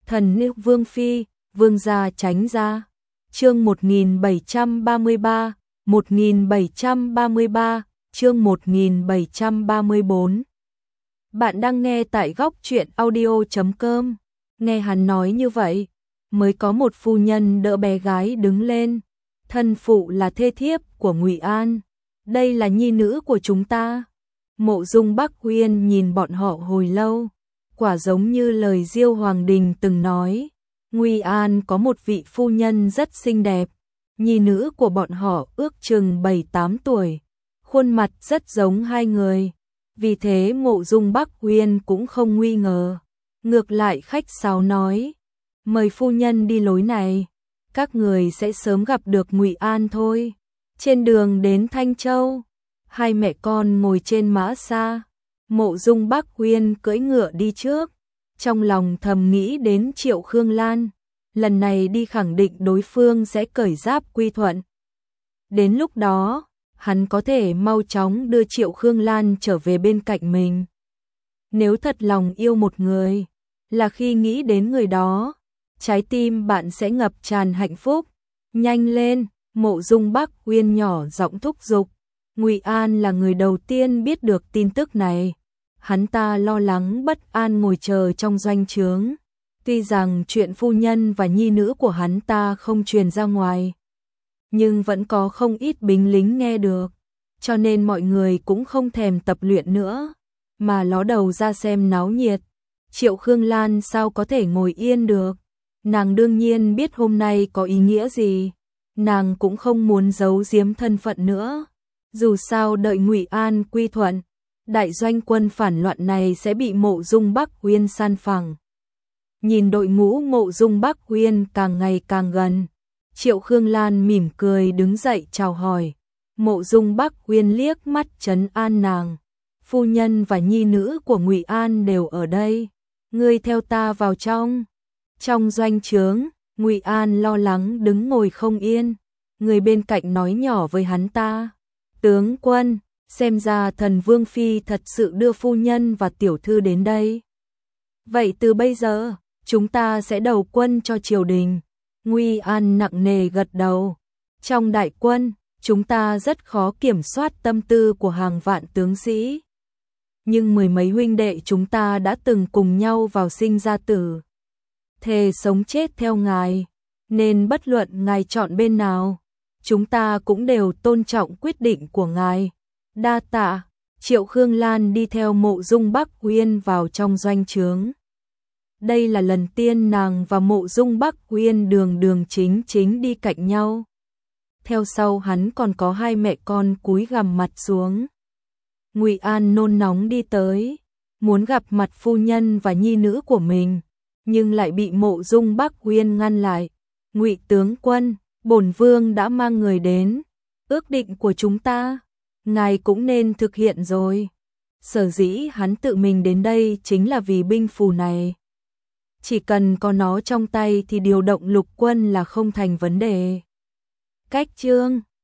Thần nữ vương phi, vương gia tránh ra. Chương 1733, 1733, chương 1734. Bạn đang nghe tại góc truyện audio.com. Nghe hắn nói như vậy, mới có một phu nhân đỡ bé gái đứng lên. Thân phụ là thê thiếp của Ngụy An, đây là nhi nữ của chúng ta. Mộ Dung Bắc Uyên nhìn bọn họ hồi lâu, quả giống như lời Diêu Hoàng Đình từng nói. Ngụy An có một vị phu nhân rất xinh đẹp, nhi nữ của bọn họ ước chừng 7-8 tuổi, khuôn mặt rất giống hai người. Vì thế Mộ Dung Bắc Uyên cũng không nghi ngờ, ngược lại khách sáo nói: "Mời phu nhân đi lối này, các người sẽ sớm gặp được Ngụy An thôi." Trên đường đến Thanh Châu, hai mẹ con ngồi trên mã xa, Mộ Dung Bắc Uyên cưỡi ngựa đi trước, trong lòng thầm nghĩ đến Triệu Khương Lan, lần này đi khẳng định đối phương sẽ cởi giáp quy thuận. Đến lúc đó, hắn có thể mau chóng đưa Triệu Khương Lan trở về bên cạnh mình. Nếu thật lòng yêu một người, là khi nghĩ đến người đó, trái tim bạn sẽ ngập tràn hạnh phúc. Nhanh lên, Mộ Dung Bắc Uyên nhỏ giọng thúc giục. Ngụy An là người đầu tiên biết được tin tức này. Hắn ta lo lắng bất an ngồi chờ trong doanh trướng. Tuy rằng chuyện phu nhân và nhi nữ của hắn ta không truyền ra ngoài, nhưng vẫn có không ít binh lính nghe được, cho nên mọi người cũng không thèm tập luyện nữa, mà ló đầu ra xem náo nhiệt. Triệu Khương Lan sao có thể ngồi yên được? Nàng đương nhiên biết hôm nay có ý nghĩa gì, nàng cũng không muốn giấu giếm thân phận nữa. Dù sao đợi Ngụy An quy thuận, đại doanh quân phản loạn này sẽ bị Mộ Dung Bắc Uyên san phẳng. Nhìn đội ngũ Mộ Dung Bắc Uyên càng ngày càng gần, Triệu Khương Lan mỉm cười đứng dậy chào hỏi. Mộ Dung Bắc Uyên liếc mắt trấn an nàng: "Phu nhân và nhi nữ của Ngụy An đều ở đây, ngươi theo ta vào trong." Trong doanh trướng, Ngụy An lo lắng đứng ngồi không yên, người bên cạnh nói nhỏ với hắn ta: "Tướng quân, xem ra Thần Vương phi thật sự đưa phu nhân và tiểu thư đến đây. Vậy từ bây giờ, chúng ta sẽ đầu quân cho triều đình." Ngụy An nặng nề gật đầu. Trong đại quân, chúng ta rất khó kiểm soát tâm tư của hàng vạn tướng sĩ. Nhưng mười mấy huynh đệ chúng ta đã từng cùng nhau vào sinh ra tử, thề sống chết theo ngài, nên bất luận ngài chọn bên nào, chúng ta cũng đều tôn trọng quyết định của ngài. Đa tạ. Triệu Khương Lan đi theo Mộ Dung Bắc Uyên vào trong doanh trướng. Đây là lần tiên nàng và Mộ Dung Bắc Uyên đường đường chính chính đi cạnh nhau. Theo sau hắn còn có hai mẹ con cúi gằm mặt xuống. Ngụy An nôn nóng đi tới, muốn gặp mặt phu nhân và nhi nữ của mình, nhưng lại bị Mộ Dung Bắc Uyên ngăn lại. "Ngụy tướng quân, bổn vương đã mang người đến, ước định của chúng ta, ngài cũng nên thực hiện rồi." Sở dĩ hắn tự mình đến đây chính là vì binh phù này. Chỉ cần có nó trong tay thì điều động lục quân là không thành vấn đề. Cách chương